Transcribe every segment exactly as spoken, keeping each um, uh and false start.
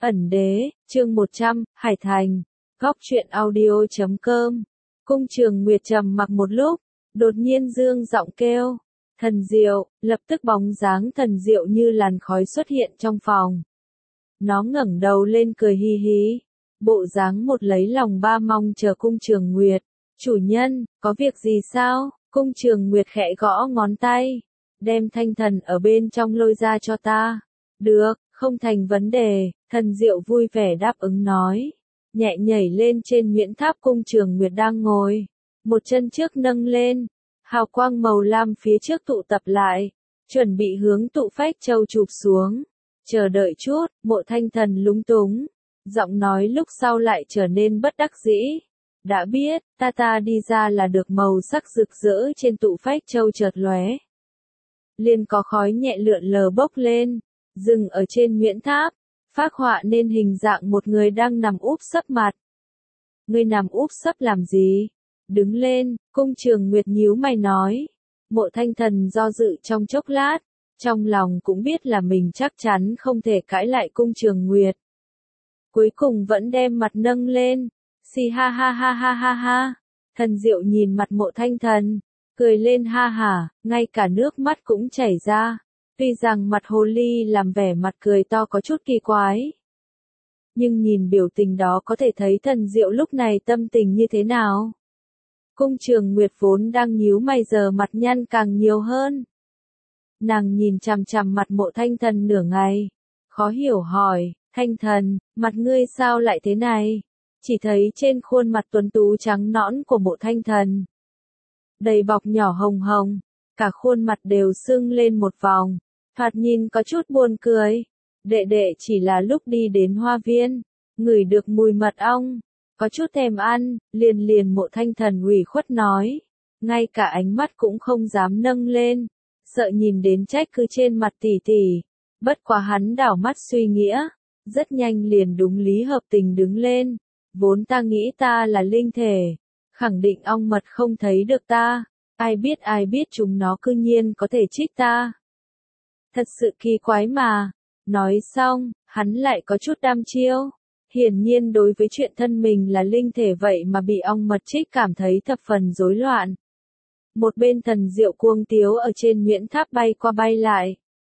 Ẩn đế, chương một trăm, Hải Thành. Góc truyện audio chấm com. Cung Trường Nguyệt trầm mặc một lúc, đột nhiên dương giọng kêu. Thần Diệu, lập tức bóng dáng Thần Diệu như làn khói xuất hiện trong phòng. Nó ngẩng đầu lên cười hi hí. Bộ dáng một lấy lòng ba mong chờ Cung Trường Nguyệt. Chủ nhân, có việc gì sao? Cung Trường Nguyệt khẽ gõ ngón tay. Đem thanh thần ở bên trong lôi ra cho ta. Được, không thành vấn đề, Thần Diệu vui vẻ đáp ứng nói. Nhẹ nhảy lên trên Nguyễn Tháp Cung Trường Nguyệt đang ngồi. Một chân trước nâng lên. Hào quang màu lam phía trước tụ tập lại. Chuẩn bị hướng tụ phách châu chụp xuống. Chờ đợi chút, Mộ Thanh Thần lúng túng. Giọng nói lúc sau lại trở nên bất đắc dĩ. Đã biết, ta ta đi ra là được màu sắc rực rỡ trên tụ phách châu chợt lóe. Liền có khói nhẹ lượn lờ bốc lên, dừng ở trên Nguyễn Tháp, phác họa nên hình dạng một người đang nằm úp sấp mặt. Ngươi nằm úp sấp làm gì? Đứng lên, Cung Trường Nguyệt nhíu mày nói. Mộ Thanh Thần do dự trong chốc lát, trong lòng cũng biết là mình chắc chắn không thể cãi lại Cung Trường Nguyệt. Cuối cùng vẫn đem mặt nâng lên, xì ha ha ha ha ha ha. Thần Diệu nhìn mặt Mộ Thanh Thần, cười lên ha hả, ngay cả nước mắt cũng chảy ra. Tuy rằng mặt hồ ly làm vẻ mặt cười to có chút kỳ quái. Nhưng nhìn biểu tình đó có thể thấy Thần Diệu lúc này tâm tình như thế nào. Cung Trường Nguyệt vốn đang nhíu mày giờ mặt nhăn càng nhiều hơn. Nàng nhìn chằm chằm mặt Mộ Thanh Thần nửa ngày. Khó hiểu hỏi, Thanh Thần, mặt ngươi sao lại thế này? Chỉ thấy trên khuôn mặt tuấn tú trắng nõn của Mộ Thanh Thần. Đầy bọc nhỏ hồng hồng, cả khuôn mặt đều sưng lên một vòng, thoạt nhìn có chút buồn cười. Đệ đệ chỉ là lúc đi đến hoa viên, ngửi được mùi mật ong, có chút thèm ăn, liền liền Mộ Thanh Thần ủy khuất nói, ngay cả ánh mắt cũng không dám nâng lên, sợ nhìn đến trách cứ trên mặt tỷ tỷ. Bất quá hắn đảo mắt suy nghĩa, rất nhanh liền đúng lý hợp tình đứng lên, vốn ta nghĩ ta là linh thể. Khẳng định ong mật không thấy được ta, ai biết ai biết chúng nó cư nhiên có thể trích ta. Thật sự kỳ quái mà. Nói xong, hắn lại có chút đăm chiêu. Hiển nhiên đối với chuyện thân mình là linh thể vậy mà bị ong mật trích cảm thấy thập phần rối loạn. Một bên Thần Diệu cuồng tiếu ở trên Nguyễn Tháp bay qua bay lại.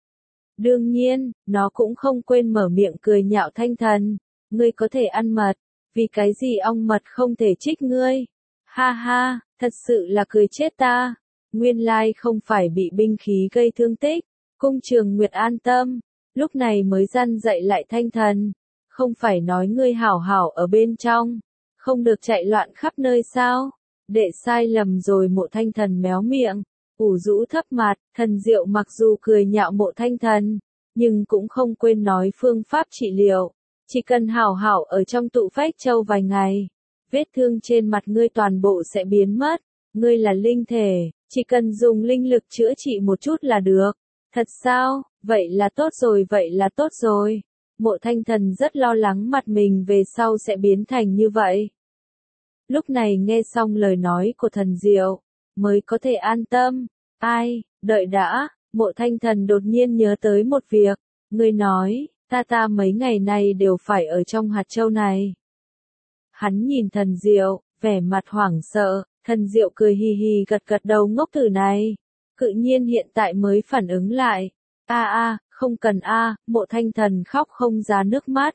Đương nhiên, nó cũng không quên mở miệng cười nhạo Thanh Thần. Ngươi có thể ăn mật, vì cái gì ong mật không thể trích ngươi? Ha ha, thật sự là cười chết ta. Nguyên lai không phải bị binh khí gây thương tích. Cung Trường Nguyệt an tâm, lúc này mới răn dạy lại Thanh Thần. Không phải nói ngươi hảo hảo ở bên trong, không được chạy loạn khắp nơi sao? Đệ sai lầm rồi. Mộ Thanh Thần méo miệng, ủ rũ thấp mặt. Thần Diệu mặc dù cười nhạo Mộ Thanh Thần, nhưng cũng không quên nói phương pháp trị liệu. Chỉ cần hảo hảo ở trong tụ phách châu vài ngày, vết thương trên mặt ngươi toàn bộ sẽ biến mất. Ngươi là linh thể, chỉ cần dùng linh lực chữa trị một chút là được. Thật sao? Vậy là tốt rồi, vậy là tốt rồi. Mộ Thanh Thần rất lo lắng mặt mình về sau sẽ biến thành như vậy. Lúc này nghe xong lời nói của Thần Diệu, mới có thể an tâm. Ai, đợi đã, Mộ Thanh Thần đột nhiên nhớ tới một việc. Ngươi nói, ta ta mấy ngày nay đều phải ở trong hạt châu này. Hắn nhìn Thần Diệu, vẻ mặt hoảng sợ. Thần Diệu cười hì hì gật gật đầu ngốc tử này. Tự nhiên hiện tại mới phản ứng lại. A a, không cần a, Mộ Thanh Thần khóc không ra nước mắt.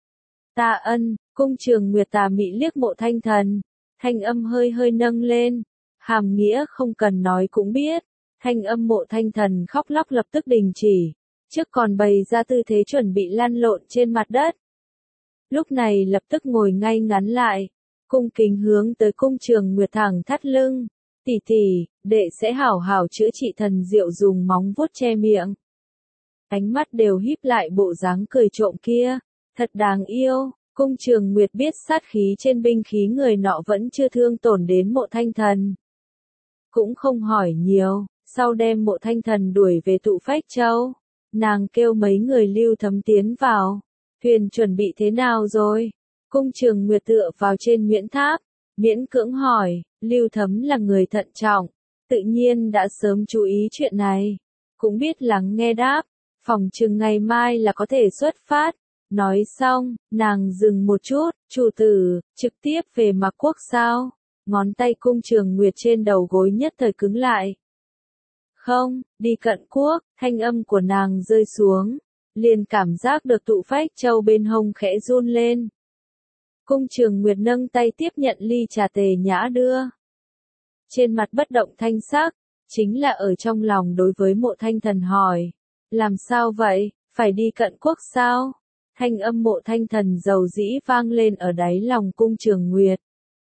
Ta ân, Cung Trường Nguyệt tà mị liếc Mộ Thanh Thần. Thanh âm hơi hơi nâng lên. Hàm nghĩa không cần nói cũng biết. Thanh âm Mộ Thanh Thần khóc lóc lập tức đình chỉ. Trước còn bày ra tư thế chuẩn bị lăn lộn trên mặt đất. Lúc này lập tức ngồi ngay ngắn lại. Cung kính hướng tới Cung Trường Nguyệt thẳng thắt lưng. Tỷ tỷ, đệ sẽ hảo hảo chữa trị. Thần Diệu dùng móng vuốt che miệng. Ánh mắt đều híp lại bộ dáng cười trộm kia. Thật đáng yêu. Cung Trường Nguyệt biết sát khí trên binh khí người nọ vẫn chưa thương tổn đến Mộ Thanh Thần. Cũng không hỏi nhiều, sau đem Mộ Thanh Thần đuổi về tụ phách châu. Nàng kêu mấy người Lưu Thấm tiến vào. Thuyền chuẩn bị thế nào rồi? Cung Trường Nguyệt tựa vào trên Nguyễn Tháp, miễn cưỡng hỏi. Lưu Thấm là người thận trọng, tự nhiên đã sớm chú ý chuyện này, cũng biết lắng nghe đáp. Phòng chừng ngày mai là có thể xuất phát. Nói xong, nàng dừng một chút, chủ tử, trực tiếp về Mạc Quốc sao? Ngón tay Cung Trường Nguyệt trên đầu gối nhất thời cứng lại. Không, đi Cận Quốc, thanh âm của nàng rơi xuống, liền cảm giác được tụ phách châu bên hông khẽ run lên. Cung Trường Nguyệt nâng tay tiếp nhận ly trà Tề Nhã đưa. Trên mặt bất động thanh sắc, chính là ở trong lòng đối với Mộ Thanh Thần hỏi. Làm sao vậy, phải đi Cận Quốc sao? Thanh âm Mộ Thanh Thần dầu dĩ vang lên ở đáy lòng Cung Trường Nguyệt.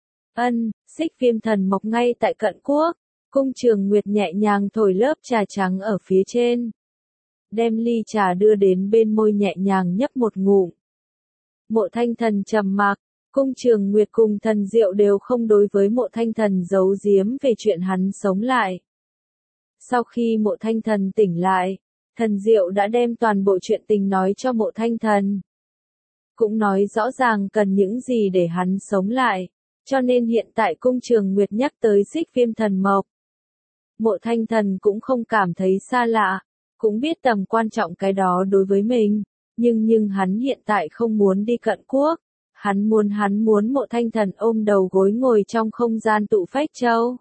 Ân, Xích Viêm Thần mộc ngay tại Cận Quốc. Cung Trường Nguyệt nhẹ nhàng thổi lớp trà trắng ở phía trên. Đem ly trà đưa đến bên môi nhẹ nhàng nhấp một ngụm. Mộ Thanh Thần trầm mặc, Cung Trường Nguyệt cùng Thần Diệu đều không đối với Mộ Thanh Thần giấu giếm về chuyện hắn sống lại. Sau khi Mộ Thanh Thần tỉnh lại, Thần Diệu đã đem toàn bộ chuyện tình nói cho Mộ Thanh Thần. Cũng nói rõ ràng cần những gì để hắn sống lại, cho nên hiện tại Cung Trường Nguyệt nhắc tới Xích Viêm Thần mộc. Mộ Thanh Thần cũng không cảm thấy xa lạ, cũng biết tầm quan trọng cái đó đối với mình, nhưng nhưng hắn hiện tại không muốn đi Cận Quốc, hắn muốn hắn muốn Mộ Thanh Thần ôm đầu gối ngồi trong không gian tụ phách châu.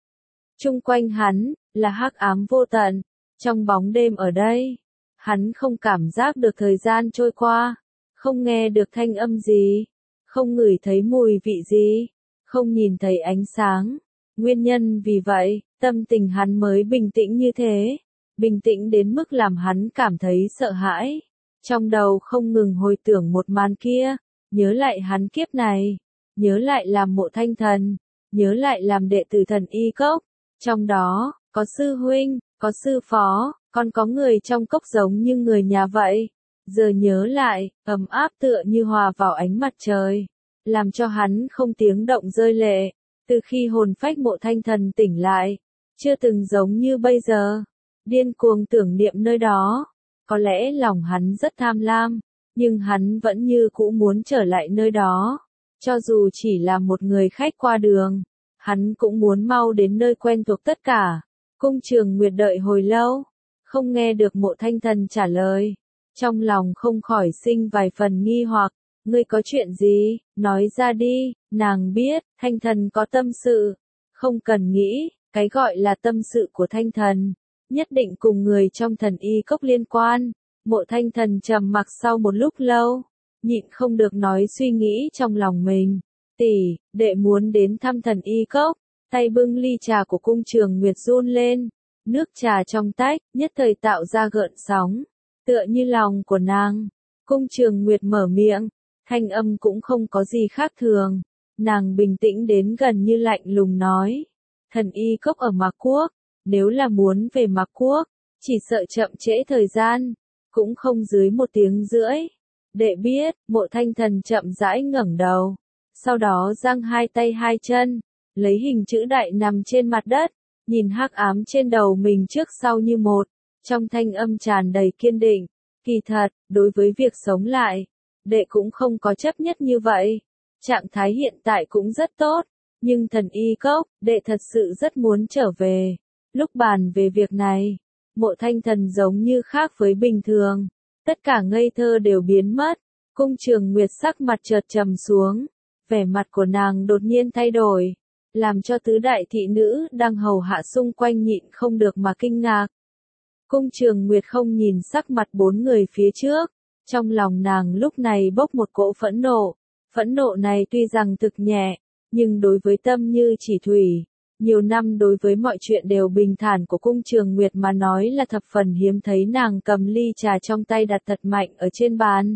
Chung quanh hắn, là hắc ám vô tận, trong bóng đêm ở đây, hắn không cảm giác được thời gian trôi qua, không nghe được thanh âm gì, không ngửi thấy mùi vị gì, không nhìn thấy ánh sáng. Nguyên nhân vì vậy, tâm tình hắn mới bình tĩnh như thế, bình tĩnh đến mức làm hắn cảm thấy sợ hãi. Trong đầu không ngừng hồi tưởng một màn kia, nhớ lại hắn kiếp này, nhớ lại làm Mộ Thanh Thần, nhớ lại làm đệ tử Thần Y Cốc. Trong đó, có sư huynh, có sư phó, còn có người trong cốc giống như người nhà vậy. Giờ nhớ lại, ấm áp tựa như hòa vào ánh mặt trời, làm cho hắn không tiếng động rơi lệ. Từ khi hồn phách Mộ Thanh Thần tỉnh lại, chưa từng giống như bây giờ, điên cuồng tưởng niệm nơi đó. Có lẽ lòng hắn rất tham lam, nhưng hắn vẫn như cũ muốn trở lại nơi đó. Cho dù chỉ là một người khách qua đường, hắn cũng muốn mau đến nơi quen thuộc tất cả. Cung Trường Nguyệt đợi hồi lâu, không nghe được Mộ Thanh Thần trả lời. Trong lòng không khỏi sinh vài phần nghi hoặc, ngươi có chuyện gì, nói ra đi. Nàng biết, Thanh Thần có tâm sự, không cần nghĩ, cái gọi là tâm sự của Thanh Thần, nhất định cùng người trong Thần Y Cốc liên quan. Mộ Thanh Thần trầm mặc sau một lúc lâu, nhịn không được nói suy nghĩ trong lòng mình. Tỷ, đệ muốn đến thăm Thần Y Cốc, tay bưng ly trà của Cung Trường Nguyệt run lên, nước trà trong tách, nhất thời tạo ra gợn sóng, tựa như lòng của nàng. Cung Trường Nguyệt mở miệng, thanh âm cũng không có gì khác thường, nàng bình tĩnh đến gần như lạnh lùng nói. Thần Y Cốc ở Mạc Quốc, nếu là muốn về Mạc Quốc, chỉ sợ chậm trễ thời gian, cũng không dưới một tiếng rưỡi. Đệ biết, Mộ Thanh Thần chậm rãi ngẩng đầu, sau đó giang hai tay hai chân, lấy hình chữ đại nằm trên mặt đất, nhìn hắc ám trên đầu mình trước sau như một, trong thanh âm tràn đầy kiên định. Kỳ thật, đối với việc sống lại, đệ cũng không có chấp nhất như vậy. Trạng thái hiện tại cũng rất tốt, nhưng Thần Y Cốc, đệ thật sự rất muốn trở về. Lúc bàn về việc này, Mộ Thanh Thần giống như khác với bình thường, tất cả ngây thơ đều biến mất. Cung Trường Nguyệt sắc mặt chợt trầm xuống, vẻ mặt của nàng đột nhiên thay đổi, làm cho tứ đại thị nữ đang hầu hạ xung quanh nhịn không được mà kinh ngạc. Cung Trường Nguyệt không nhìn sắc mặt bốn người phía trước, trong lòng nàng lúc này bốc một cỗ phẫn nộ. Phẫn nộ này tuy rằng thực nhẹ, nhưng đối với tâm như chỉ thủy, nhiều năm đối với mọi chuyện đều bình thản của Cung Trường Nguyệt mà nói là thập phần hiếm thấy. Nàng cầm ly trà trong tay đặt thật mạnh ở trên bàn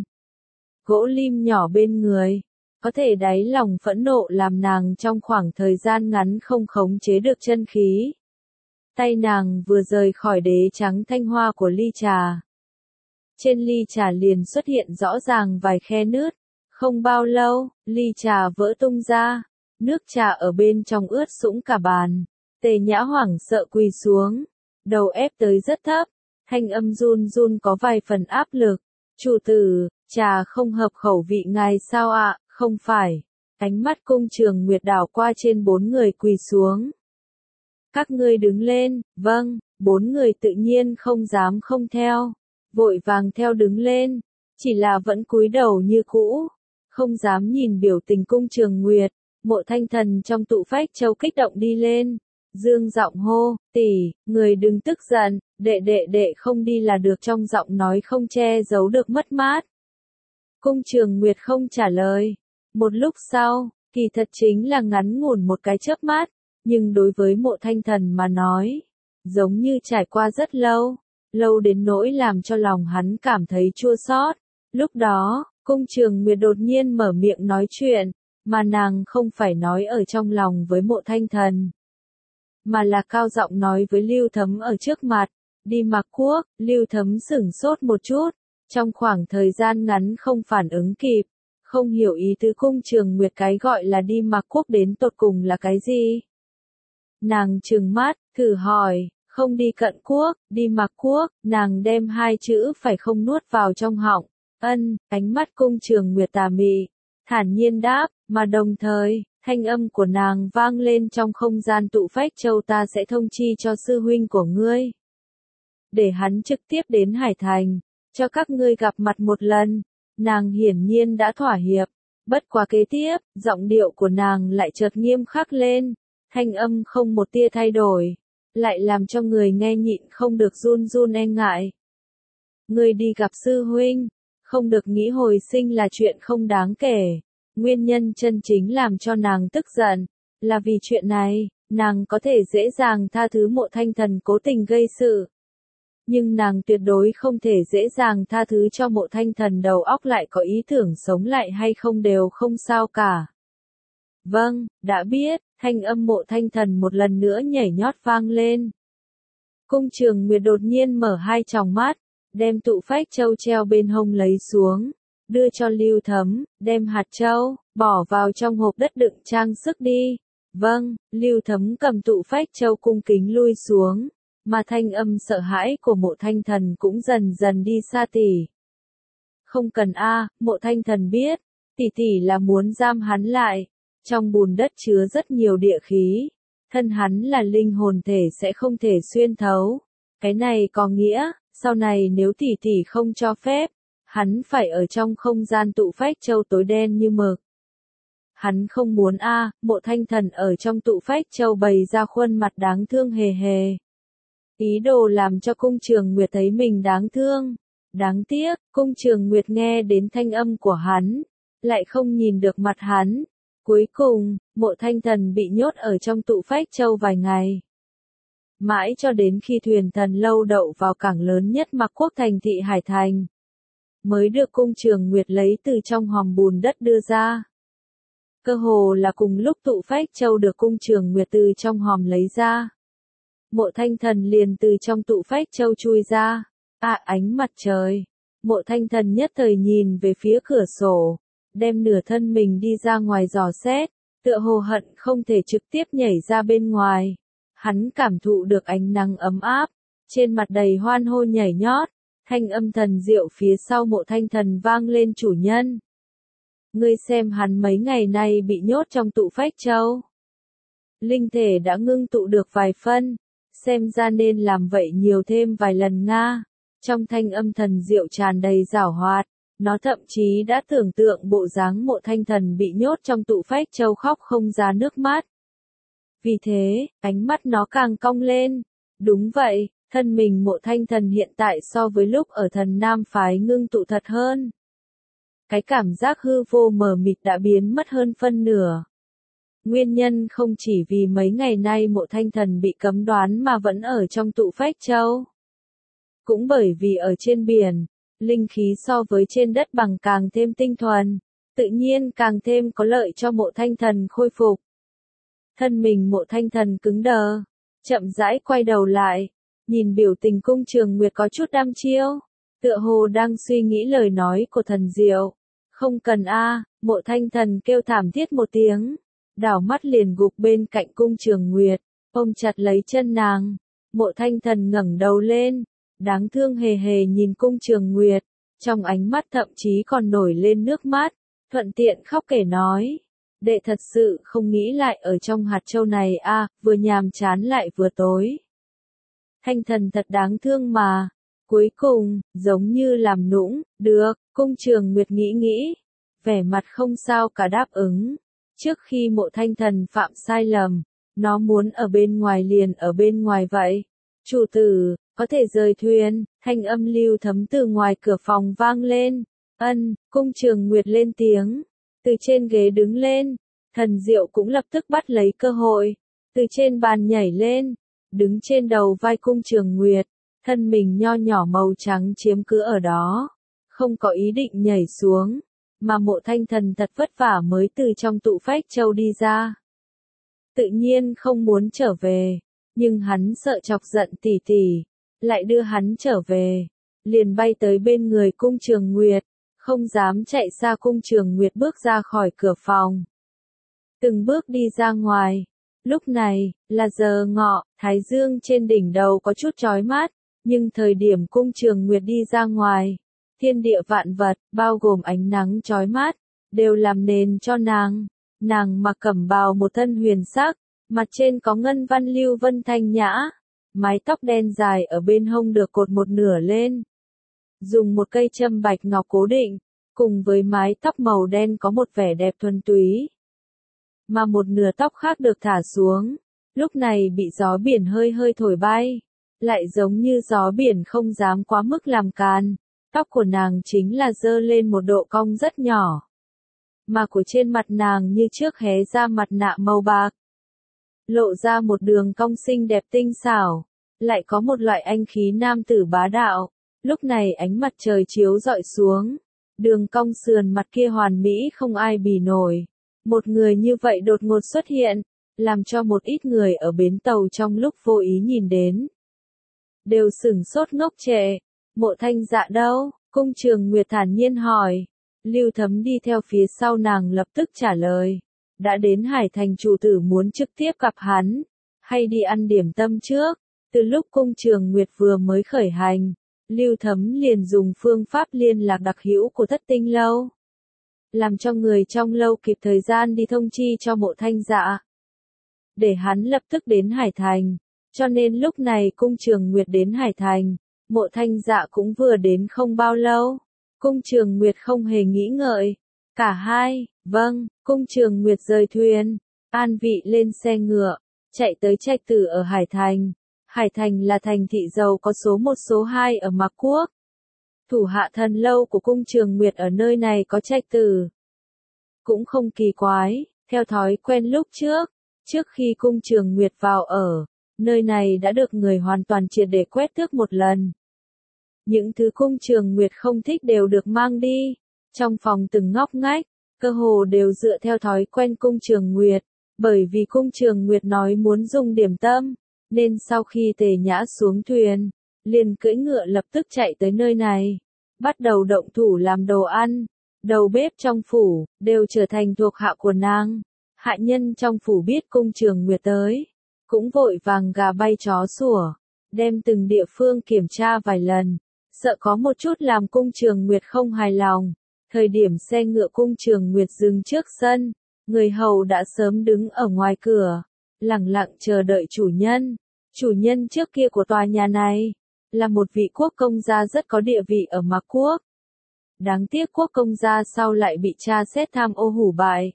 gỗ lim nhỏ bên người, có thể đáy lòng phẫn nộ làm nàng trong khoảng thời gian ngắn không khống chế được chân khí. Tay nàng vừa rời khỏi đế trắng thanh hoa của ly trà, trên ly trà liền xuất hiện rõ ràng vài khe nứt. Không bao lâu, ly trà vỡ tung ra, nước trà ở bên trong ướt sũng cả bàn. Tề Nhã hoảng sợ quỳ xuống, đầu ép tới rất thấp, thanh âm run run có vài phần áp lực. Chủ tử, trà không hợp khẩu vị ngài sao ạ? Không phải. Ánh mắt Cung Trường Nguyệt đảo qua trên bốn người quỳ xuống. Các ngươi đứng lên. Vâng. Bốn người tự nhiên không dám không theo, vội vàng theo đứng lên. chỉ là vẫn cúi đầu như cũ, không dám nhìn biểu tình Cung Trường Nguyệt. Mộ Thanh Thần trong tụ phách châu kích động đi lên, dương giọng hô, tỷ, người đừng tức giận, đệ đệ đệ không đi là được, trong giọng nói không che giấu được mất mát. Cung Trường Nguyệt không trả lời. Một lúc sau, kỳ thật chính là ngắn ngủn một cái chớp mắt, nhưng đối với Mộ Thanh Thần mà nói, giống như trải qua rất lâu, lâu đến nỗi làm cho lòng hắn cảm thấy chua xót. Lúc đó, Cung Trường Nguyệt đột nhiên mở miệng nói chuyện, mà nàng không phải nói ở trong lòng với Mộ Thanh Thần, mà là cao giọng nói với Lưu Thấm ở trước mặt. Đi Mạc Quốc. Lưu Thấm sửng sốt một chút, trong khoảng thời gian ngắn không phản ứng kịp, không hiểu ý tứ Cung Trường Nguyệt cái gọi là đi Mạc Quốc đến tột cùng là cái gì. Nàng trừng mắt, thử hỏi, không đi Cận Quốc, đi Mạc Quốc. Nàng đem hai chữ phải không nuốt vào trong họng. Ân, ánh mắt Cung Trường Nguyệt tà mị, thản nhiên đáp, mà đồng thời, thanh âm của nàng vang lên trong không gian tụ phách châu, ta sẽ thông chi cho sư huynh của ngươi, để hắn trực tiếp đến Hải Thành, cho các ngươi gặp mặt một lần. Nàng hiển nhiên đã thỏa hiệp, bất quá kế tiếp, giọng điệu của nàng lại chợt nghiêm khắc lên, thanh âm không một tia thay đổi, lại làm cho người nghe nhịn không được run run e ngại. Ngươi đi gặp sư huynh, không được nghĩ hồi sinh là chuyện không đáng kể. Nguyên nhân chân chính làm cho nàng tức giận, là vì chuyện này, nàng có thể dễ dàng tha thứ Mộ Thanh Thần cố tình gây sự. Nhưng nàng tuyệt đối không thể dễ dàng tha thứ cho Mộ Thanh Thần đầu óc lại có ý tưởng sống lại hay không đều không sao cả. Vâng, đã biết, thanh âm Mộ Thanh Thần một lần nữa nhảy nhót vang lên. Cung Trường Nguyệt đột nhiên mở hai tròng mắt, đem tụ phách châu treo bên hông lấy xuống, đưa cho Lưu Thấm, đem hạt châu, bỏ vào trong hộp đất đựng trang sức đi. Vâng, Lưu Thấm cầm tụ phách châu cung kính lui xuống, mà thanh âm sợ hãi của Mộ Thanh Thần cũng dần dần đi xa. Tỷ. Không cần a, à, Mộ Thanh Thần biết, tỷ tỷ là muốn giam hắn lại, trong bùn đất chứa rất nhiều địa khí, thân hắn là linh hồn thể sẽ không thể xuyên thấu. Cái này có nghĩa, sau này nếu tỷ tỷ không cho phép, hắn phải ở trong không gian tụ phách châu tối đen như mực. Hắn không muốn a, à, Mộ Thanh Thần ở trong tụ phách châu bày ra khuôn mặt đáng thương hề hề. Ý đồ làm cho Cung Trường Nguyệt thấy mình đáng thương. Đáng tiếc, Cung Trường Nguyệt nghe đến thanh âm của hắn, lại không nhìn được mặt hắn. Cuối cùng, Mộ Thanh Thần bị nhốt ở trong tụ phách châu vài ngày. Mãi cho đến khi thuyền thần lâu đậu vào cảng lớn nhất Mạc Quốc thành thị Hải Thành, mới được Cung Trường Nguyệt lấy từ trong hòm bùn đất đưa ra. Cơ hồ là cùng lúc tụ phách châu được Cung Trường Nguyệt từ trong hòm lấy ra, Mộ Thanh Thần liền từ trong tụ phách châu chui ra. À, ánh mặt trời. Mộ Thanh Thần nhất thời nhìn về phía cửa sổ, đem nửa thân mình đi ra ngoài dò xét, tựa hồ hận không thể trực tiếp nhảy ra bên ngoài. Hắn cảm thụ được ánh nắng ấm áp, trên mặt đầy hoan hô nhảy nhót, thanh âm thần diệu phía sau Mộ Thanh Thần vang lên, chủ nhân. Ngươi xem hắn mấy ngày nay bị nhốt trong tụ phách châu. Linh thể đã ngưng tụ được vài phân, xem ra nên làm vậy nhiều thêm vài lần nga. Trong thanh âm thần diệu tràn đầy giảo hoạt, nó thậm chí đã tưởng tượng bộ dáng Mộ Thanh Thần bị nhốt trong tụ phách châu khóc không ra nước mắt. Vì thế, ánh mắt nó càng cong lên. Đúng vậy, thân mình Mộ Thanh Thần hiện tại so với lúc ở Thần Nam phái ngưng tụ thật hơn. Cái cảm giác hư vô mờ mịt đã biến mất hơn phân nửa. Nguyên nhân không chỉ vì mấy ngày nay Mộ Thanh Thần bị cấm đoán mà vẫn ở trong tụ phách châu. Cũng bởi vì ở trên biển, linh khí so với trên đất bằng càng thêm tinh thuần, tự nhiên càng thêm có lợi cho Mộ Thanh Thần khôi phục. Thân mình Mộ Thanh Thần cứng đờ, chậm rãi quay đầu lại, nhìn biểu tình Cung Trường Nguyệt có chút đăm chiêu, tựa hồ đang suy nghĩ lời nói của thần diệu. Không cần a, à, Mộ Thanh Thần kêu thảm thiết một tiếng, đảo mắt liền gục bên cạnh Cung Trường Nguyệt, ôm chặt lấy chân nàng. Mộ Thanh Thần ngẩng đầu lên, đáng thương hề hề nhìn Cung Trường Nguyệt, trong ánh mắt thậm chí còn nổi lên nước mắt, thuận tiện khóc kể nói. Đệ thật sự không nghĩ lại ở trong hạt châu này a, à, vừa nhàm chán lại vừa tối. Thanh Thần thật đáng thương mà, Cuối cùng, giống như làm nũng, được, Cung Trường Nguyệt nghĩ nghĩ, vẻ mặt không sao cả đáp ứng. Trước khi Mộ Thanh Thần phạm sai lầm, nó muốn ở bên ngoài liền ở bên ngoài vậy. Chủ tử, có thể rời thuyền, thanh âm Lưu Thấm từ ngoài cửa phòng vang lên. Ân, Cung Trường Nguyệt lên tiếng, từ trên ghế đứng lên, Thần Diệu cũng lập tức bắt lấy cơ hội, từ trên bàn nhảy lên, đứng trên đầu vai Cung Trường Nguyệt, thân mình nho nhỏ màu trắng chiếm cứ ở đó, không có ý định nhảy xuống, mà Mộ Thanh Thần thật vất vả mới từ trong tụ phách châu đi ra. Tự nhiên không muốn trở về, nhưng hắn sợ chọc giận tỷ tỷ, lại đưa hắn trở về, liền bay tới bên người Cung Trường Nguyệt, không dám chạy xa. Cung Trường Nguyệt bước ra khỏi cửa phòng, từng bước đi ra ngoài. Lúc này, là giờ ngọ, thái dương trên đỉnh đầu có chút chói mắt, nhưng thời điểm Cung Trường Nguyệt đi ra ngoài, thiên địa vạn vật, bao gồm ánh nắng chói mắt, đều làm nền cho nàng. Nàng mặc cẩm bào một thân huyền sắc, mặt trên có ngân văn lưu vân thanh nhã, mái tóc đen dài ở bên hông được cột một nửa lên, dùng một cây châm bạch ngọc cố định, cùng với mái tóc màu đen có một vẻ đẹp thuần túy. Mà một nửa tóc khác được thả xuống, lúc này bị gió biển hơi hơi thổi bay, lại giống như gió biển không dám quá mức làm càn. Tóc của nàng chính là dơ lên một độ cong rất nhỏ, mà của trên mặt nàng như trước hé ra mặt nạ màu bạc, lộ ra một đường cong xinh đẹp tinh xảo, lại có một loại anh khí nam tử bá đạo. Lúc này ánh mặt trời chiếu rọi xuống, đường cong sườn mặt kia hoàn mỹ không ai bì nổi. Một người như vậy đột ngột xuất hiện, làm cho một ít người ở bến tàu trong lúc vô ý nhìn đến, đều sửng sốt ngốc trệ. Mộ Thanh Dạ đâu? Cung Trường Nguyệt thản nhiên hỏi. Lưu Thấm đi theo phía sau nàng lập tức trả lời. Đã đến Hải Thành, chủ tử muốn trực tiếp gặp hắn, hay đi ăn điểm tâm trước. Từ lúc Cung Trường Nguyệt vừa mới khởi hành, Lưu Thấm liền dùng phương pháp liên lạc đặc hữu của Thất Tinh Lâu, làm cho người trong lâu kịp thời gian đi thông chi cho Mộ Thanh Dạ, để hắn lập tức đến Hải Thành. Cho nên lúc này Cung Trường Nguyệt đến Hải Thành, Mộ Thanh Dạ cũng vừa đến không bao lâu. Cung Trường Nguyệt không hề nghĩ ngợi, cả hai, vâng. Cung Trường Nguyệt rời thuyền, an vị lên xe ngựa, chạy tới Trạch Tử ở Hải Thành. Hải Thành là thành thị giàu có số một số hai ở Mạc Quốc. Thủ hạ thần lâu của Cung Trường Nguyệt ở nơi này có Trạch Tử. Cũng không kỳ quái, theo thói quen lúc trước, trước khi Cung Trường Nguyệt vào ở, nơi này đã được người hoàn toàn triệt để quét tước một lần. Những thứ Cung Trường Nguyệt không thích đều được mang đi, trong phòng từng ngóc ngách, cơ hồ đều dựa theo thói quen Cung Trường Nguyệt, bởi vì Cung Trường Nguyệt nói muốn dùng điểm tâm, nên sau khi Tề Nhã xuống thuyền, liền cưỡi ngựa lập tức chạy tới nơi này, bắt đầu động thủ làm đồ ăn. Đầu bếp trong phủ, đều trở thành thuộc hạ của nàng. Hạ nhân trong phủ biết Cung Trường Nguyệt tới, cũng vội vàng gà bay chó sủa, đem từng địa phương kiểm tra vài lần, sợ có một chút làm Cung Trường Nguyệt không hài lòng. Thời điểm xe ngựa Cung Trường Nguyệt dừng trước sân, người hầu đã sớm đứng ở ngoài cửa, lẳng lặng chờ đợi chủ nhân. Chủ nhân trước kia của tòa nhà này, là một vị quốc công gia rất có địa vị ở Mạc Quốc. Đáng tiếc quốc công gia sau lại bị tra xét tham ô hủ bại.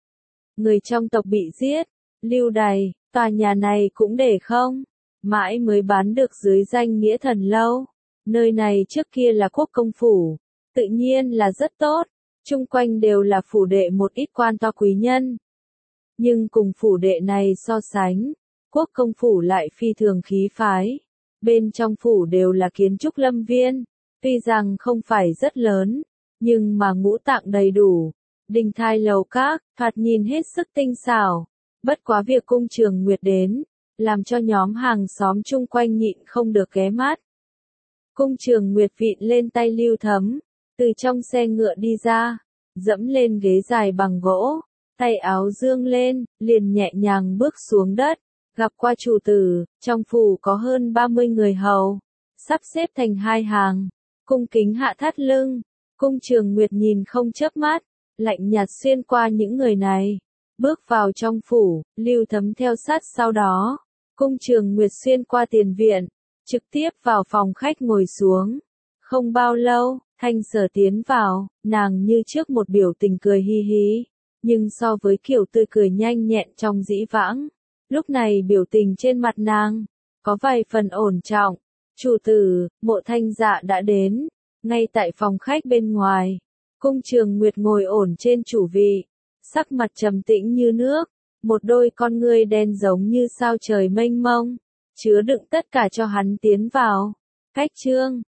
Người trong tộc bị giết, lưu đày, tòa nhà này cũng để không, mãi mới bán được dưới danh nghĩa thần lâu. Nơi này trước kia là quốc công phủ, tự nhiên là rất tốt, chung quanh đều là phủ đệ một ít quan to quý nhân. Nhưng cùng phủ đệ này so sánh, quốc công phủ lại phi thường khí phái. Bên trong phủ đều là kiến trúc lâm viên, tuy rằng không phải rất lớn, nhưng mà ngũ tạng đầy đủ, đình thai lầu các, thoạt nhìn hết sức tinh xảo. Bất quá việc Cung Trường Nguyệt đến, làm cho nhóm hàng xóm chung quanh nhịn không được ghé mắt. Cung Trường Nguyệt vịn lên tay Lưu Thấm, từ trong xe ngựa đi ra, dẫm lên ghế dài bằng gỗ, tay áo dương lên, liền nhẹ nhàng bước xuống đất, gặp qua chủ tử. Trong phủ có hơn ba mươi người hầu, sắp xếp thành hai hàng, cung kính hạ thắt lưng. Cung Trường Nguyệt nhìn không chớp mắt, lạnh nhạt xuyên qua những người này, bước vào trong phủ. Lưu Thấm theo sát sau đó. Cung Trường Nguyệt xuyên qua tiền viện, trực tiếp vào phòng khách ngồi xuống. Không bao lâu, Thanh Sở tiến vào, nàng như trước một biểu tình cười hi hí, nhưng so với kiểu tươi cười nhanh nhẹn trong dĩ vãng, lúc này biểu tình trên mặt nàng có vài phần ổn trọng. Chủ tử, Mộ Thanh Dạ đã đến. Ngay tại phòng khách bên ngoài, Cung Trường Nguyệt ngồi ổn trên chủ vị, sắc mặt trầm tĩnh như nước, một đôi con ngươi đen giống như sao trời mênh mông, chứa đựng tất cả cho hắn tiến vào. Khách trương,